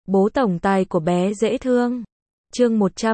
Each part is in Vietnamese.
Bố tổng tài của bé dễ thương. Chương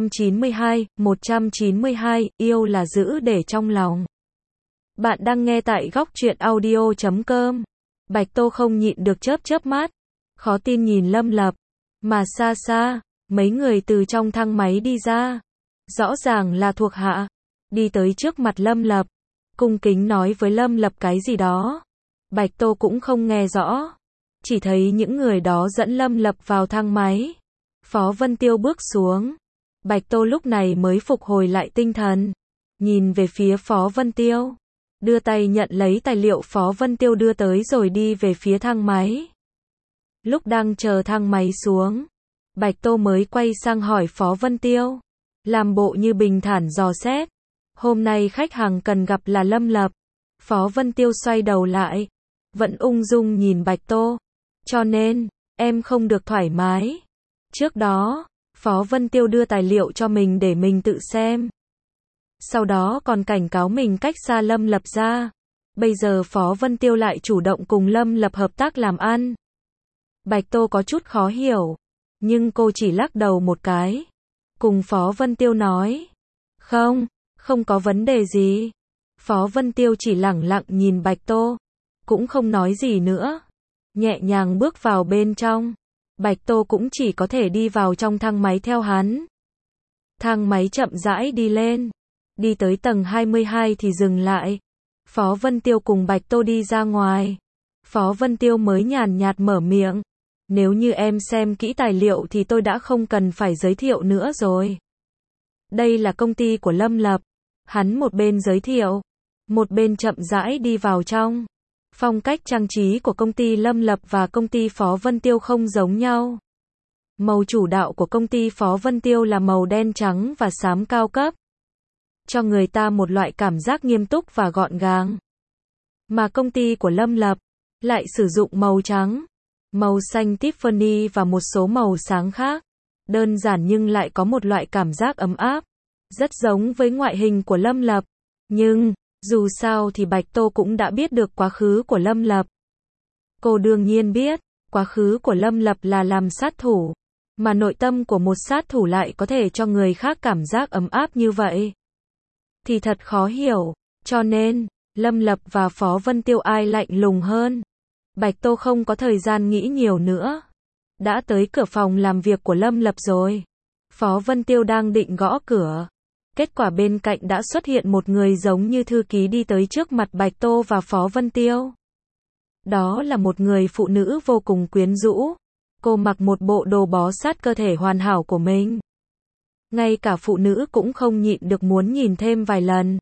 192, yêu là giữ để trong lòng. Bạn đang nghe tại góc truyện audio.com. Bạch Tô không nhịn được chớp mắt, khó tin nhìn Lâm Lập, mà xa xa, mấy người từ trong thang máy đi ra. Rõ ràng là thuộc hạ, đi tới trước mặt Lâm Lập, cung kính nói với Lâm Lập cái gì đó. Bạch Tô cũng không nghe rõ, chỉ thấy những người đó dẫn Lâm Lập vào thang máy. Phó Vân Tiêu bước xuống. Bạch Tô lúc này mới phục hồi lại tinh thần, nhìn về phía Phó Vân Tiêu, đưa tay nhận lấy tài liệu Phó Vân Tiêu đưa tới rồi đi về phía thang máy. Lúc đang chờ thang máy xuống, Bạch Tô mới quay sang hỏi Phó Vân Tiêu, làm bộ như bình thản dò xét. Hôm nay khách hàng cần gặp là Lâm Lập. Phó Vân Tiêu xoay đầu lại, vẫn ung dung nhìn Bạch Tô. Cho nên, em không được thoải mái. Trước đó, Phó Vân Tiêu đưa tài liệu cho mình để mình tự xem. Sau đó còn cảnh cáo mình cách xa Lâm Lập ra. Bây giờ Phó Vân Tiêu lại chủ động cùng Lâm Lập hợp tác làm ăn. Bạch Tô có chút khó hiểu, nhưng cô chỉ lắc đầu một cái, cùng Phó Vân Tiêu nói, không có vấn đề gì. Phó Vân Tiêu chỉ lẳng lặng nhìn Bạch Tô, cũng không nói gì nữa, nhẹ nhàng bước vào bên trong. Bạch Tô cũng chỉ có thể đi vào trong thang máy theo hắn. Thang máy chậm rãi đi lên, đi tới tầng 22 thì dừng lại. Phó Vân Tiêu cùng Bạch Tô đi ra ngoài. Phó Vân Tiêu mới nhàn nhạt mở miệng, nếu như em xem kỹ tài liệu thì tôi đã không cần phải giới thiệu nữa rồi. Đây là công ty của Lâm Lập. Hắn một bên giới thiệu, một bên chậm rãi đi vào trong. Phong cách trang trí của công ty Lâm Lập và công ty Phó Vân Tiêu không giống nhau. Màu chủ đạo của công ty Phó Vân Tiêu là màu đen trắng và xám cao cấp, cho người ta một loại cảm giác nghiêm túc và gọn gàng. Mà công ty của Lâm Lập lại sử dụng màu trắng, màu xanh Tiffany và một số màu sáng khác. Đơn giản nhưng lại có một loại cảm giác ấm áp, rất giống với ngoại hình của Lâm Lập. Nhưng, dù sao thì Bạch Tô cũng đã biết được quá khứ của Lâm Lập. Cô đương nhiên biết, quá khứ của Lâm Lập là làm sát thủ, mà nội tâm của một sát thủ lại có thể cho người khác cảm giác ấm áp như vậy. Thì thật khó hiểu, cho nên, Lâm Lập và Phó Vân Tiêu ai lạnh lùng hơn. Bạch Tô không có thời gian nghĩ nhiều nữa. Đã tới cửa phòng làm việc của Lâm Lập rồi. Phó Vân Tiêu đang định gõ cửa. Kết quả bên cạnh đã xuất hiện một người giống như thư ký đi tới trước mặt Bạch Tô và Phó Vân Tiêu. Đó là một người phụ nữ vô cùng quyến rũ. Cô mặc một bộ đồ bó sát cơ thể hoàn hảo của mình. Ngay cả phụ nữ cũng không nhịn được muốn nhìn thêm vài lần.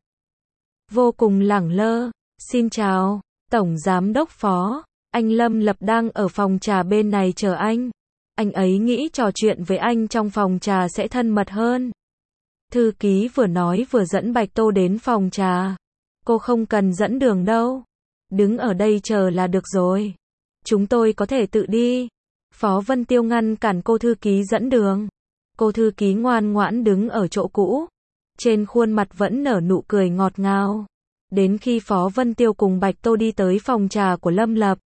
Vô cùng lẳng lơ. Xin chào, Tổng Giám đốc Phó. Anh Lâm Lập đang ở phòng trà bên này chờ anh. Anh ấy nghĩ trò chuyện với anh trong phòng trà sẽ thân mật hơn. Thư ký vừa nói vừa dẫn Bạch Tô đến phòng trà. Cô không cần dẫn đường đâu. Đứng ở đây chờ là được rồi. Chúng tôi có thể tự đi. Phó Vân Tiêu ngăn cản cô thư ký dẫn đường. Cô thư ký ngoan ngoãn đứng ở chỗ cũ. Trên khuôn mặt vẫn nở nụ cười ngọt ngào. Đến khi Phó Vân Tiêu cùng Bạch Tô đi tới phòng trà của Lâm Lập.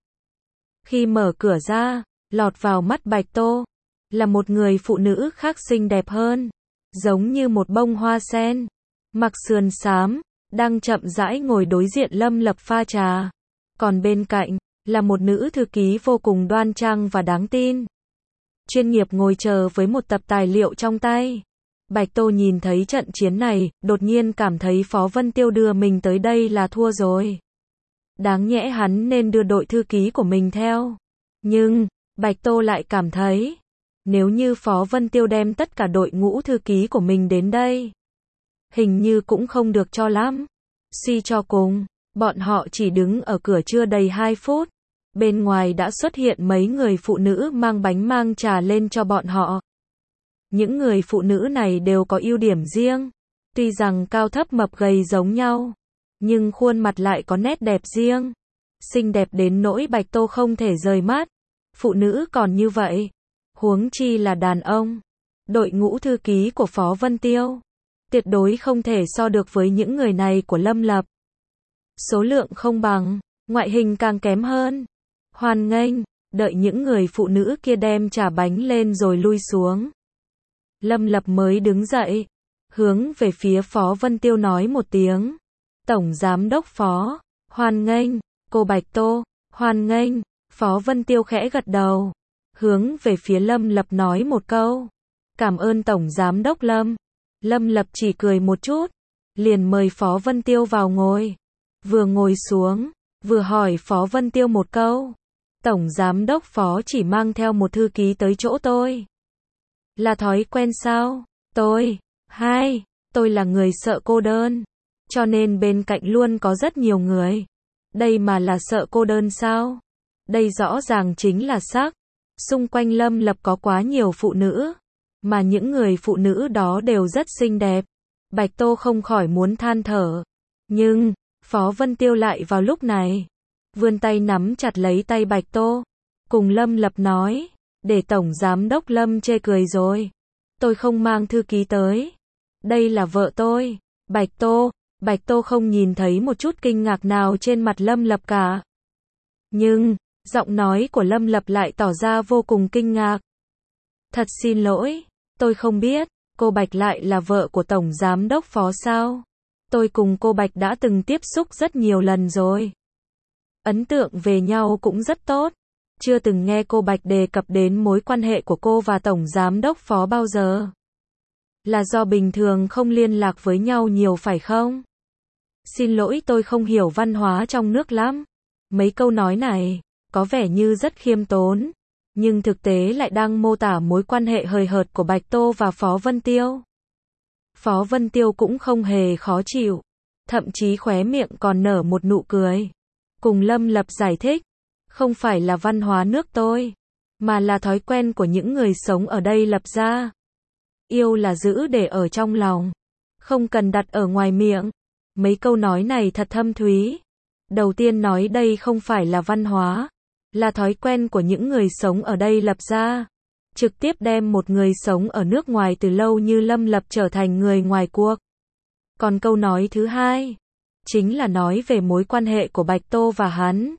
Khi mở cửa ra, lọt vào mắt Bạch Tô là một người phụ nữ khác xinh đẹp hơn, giống như một bông hoa sen, mặc sườn xám, đang chậm rãi ngồi đối diện Lâm Lập pha trà. Còn bên cạnh là một nữ thư ký vô cùng đoan trang và đáng tin, chuyên nghiệp ngồi chờ với một tập tài liệu trong tay. Bạch Tô nhìn thấy trận chiến này, đột nhiên cảm thấy Phó Vân Tiêu đưa mình tới đây là thua rồi. Đáng nhẽ hắn nên đưa đội thư ký của mình theo. Nhưng, Bạch Tô lại cảm thấy, nếu như Phó Vân Tiêu đem tất cả đội ngũ thư ký của mình đến đây, hình như cũng không được cho lắm. Suy cho cùng, bọn họ chỉ đứng ở cửa chưa đầy 2 phút. Bên ngoài đã xuất hiện mấy người phụ nữ mang bánh mang trà lên cho bọn họ. Những người phụ nữ này đều có ưu điểm riêng. Tuy rằng cao thấp mập gầy giống nhau, nhưng khuôn mặt lại có nét đẹp riêng. Xinh đẹp đến nỗi Bạch Tô không thể rời mắt. Phụ nữ còn như vậy, huống chi là đàn ông. Đội ngũ thư ký của Phó Vân Tiêu tuyệt đối không thể so được với những người này của Lâm Lập. Số lượng không bằng, ngoại hình càng kém hơn. Hoan nghênh, đợi những người phụ nữ kia đem trà bánh lên rồi lui xuống. Lâm Lập mới đứng dậy, hướng về phía Phó Vân Tiêu nói một tiếng. Tổng Giám đốc Phó, hoan nghênh, cô Bạch Tô, hoan nghênh. Phó Vân Tiêu khẽ gật đầu, hướng về phía Lâm Lập nói một câu. Cảm ơn Tổng Giám đốc Lâm. Lâm Lập chỉ cười một chút, liền mời Phó Vân Tiêu vào ngồi. Vừa ngồi xuống, vừa hỏi Phó Vân Tiêu một câu. Tổng Giám đốc Phó chỉ mang theo một thư ký tới chỗ tôi. Là thói quen sao? Tôi là người sợ cô đơn, cho nên bên cạnh luôn có rất nhiều người. Đây mà là sợ cô đơn sao? Đây rõ ràng chính là sắc. Xung quanh Lâm Lập có quá nhiều phụ nữ, mà những người phụ nữ đó đều rất xinh đẹp. Bạch Tô không khỏi muốn than thở. Nhưng, Phó Vân Tiêu lại vào lúc này vươn tay nắm chặt lấy tay Bạch Tô, cùng Lâm Lập nói, để Tổng Giám đốc Lâm chê cười rồi. Tôi không mang thư ký tới. Đây là vợ tôi, Bạch Tô. Bạch Tô không nhìn thấy một chút kinh ngạc nào trên mặt Lâm Lập cả. Nhưng, giọng nói của Lâm Lập lại tỏ ra vô cùng kinh ngạc. Thật xin lỗi, tôi không biết, cô Bạch lại là vợ của Tổng Giám đốc Phó sao? Tôi cùng cô Bạch đã từng tiếp xúc rất nhiều lần rồi. Ấn tượng về nhau cũng rất tốt. Chưa từng nghe cô Bạch đề cập đến mối quan hệ của cô và Tổng Giám đốc Phó bao giờ. Là do bình thường không liên lạc với nhau nhiều phải không? Xin lỗi, tôi không hiểu văn hóa trong nước lắm. Mấy câu nói này có vẻ như rất khiêm tốn, nhưng thực tế lại đang mô tả mối quan hệ hời hợt của Bạch Tô và Phó Vân Tiêu. Phó Vân Tiêu cũng không hề khó chịu, thậm chí khóe miệng còn nở một nụ cười. Cùng Lâm Lập giải thích, không phải là văn hóa nước tôi, mà là thói quen của những người sống ở đây lập ra. Yêu là giữ để ở trong lòng, không cần đặt ở ngoài miệng. Mấy câu nói này thật thâm thúy. Đầu tiên nói đây không phải là văn hóa, là thói quen của những người sống ở đây lập ra. Trực tiếp đem một người sống ở nước ngoài từ lâu như Lâm Lập trở thành người ngoài cuộc. Còn câu nói thứ hai, chính là nói về mối quan hệ của Bạch Tô và hắn.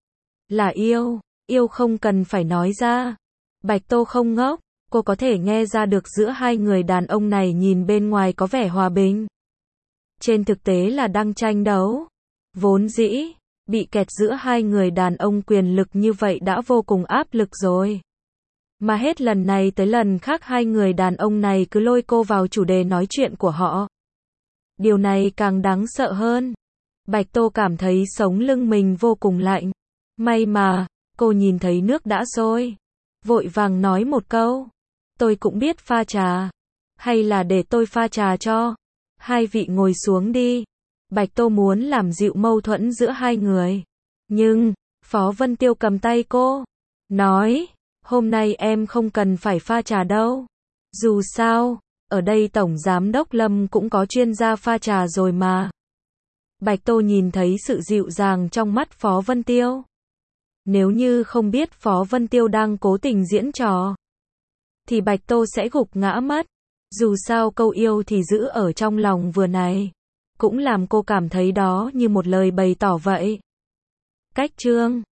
Là yêu không cần phải nói ra. Bạch Tô không ngốc, cô có thể nghe ra được giữa hai người đàn ông này nhìn bên ngoài có vẻ hòa bình. Trên thực tế là đang tranh đấu. Vốn dĩ, bị kẹt giữa hai người đàn ông quyền lực như vậy đã vô cùng áp lực rồi. Mà hết lần này tới lần khác hai người đàn ông này cứ lôi cô vào chủ đề nói chuyện của họ. Điều này càng đáng sợ hơn. Bạch Tô cảm thấy sống lưng mình vô cùng lạnh. May mà, cô nhìn thấy nước đã sôi. Vội vàng nói một câu. Tôi cũng biết pha trà. Hay là để tôi pha trà cho? Hai vị ngồi xuống đi. Bạch Tô muốn làm dịu mâu thuẫn giữa hai người. Nhưng, Phó Vân Tiêu cầm tay cô. Nói, hôm nay em không cần phải pha trà đâu. Dù sao, ở đây Tổng Giám đốc Lâm cũng có chuyên gia pha trà rồi mà. Bạch Tô nhìn thấy sự dịu dàng trong mắt Phó Vân Tiêu. Nếu như không biết Phó Vân Tiêu đang cố tình diễn trò, thì Bạch Tô sẽ gục ngã mất. Dù sao câu yêu thì giữ ở trong lòng vừa này, cũng làm cô cảm thấy đó như một lời bày tỏ vậy. Cách chương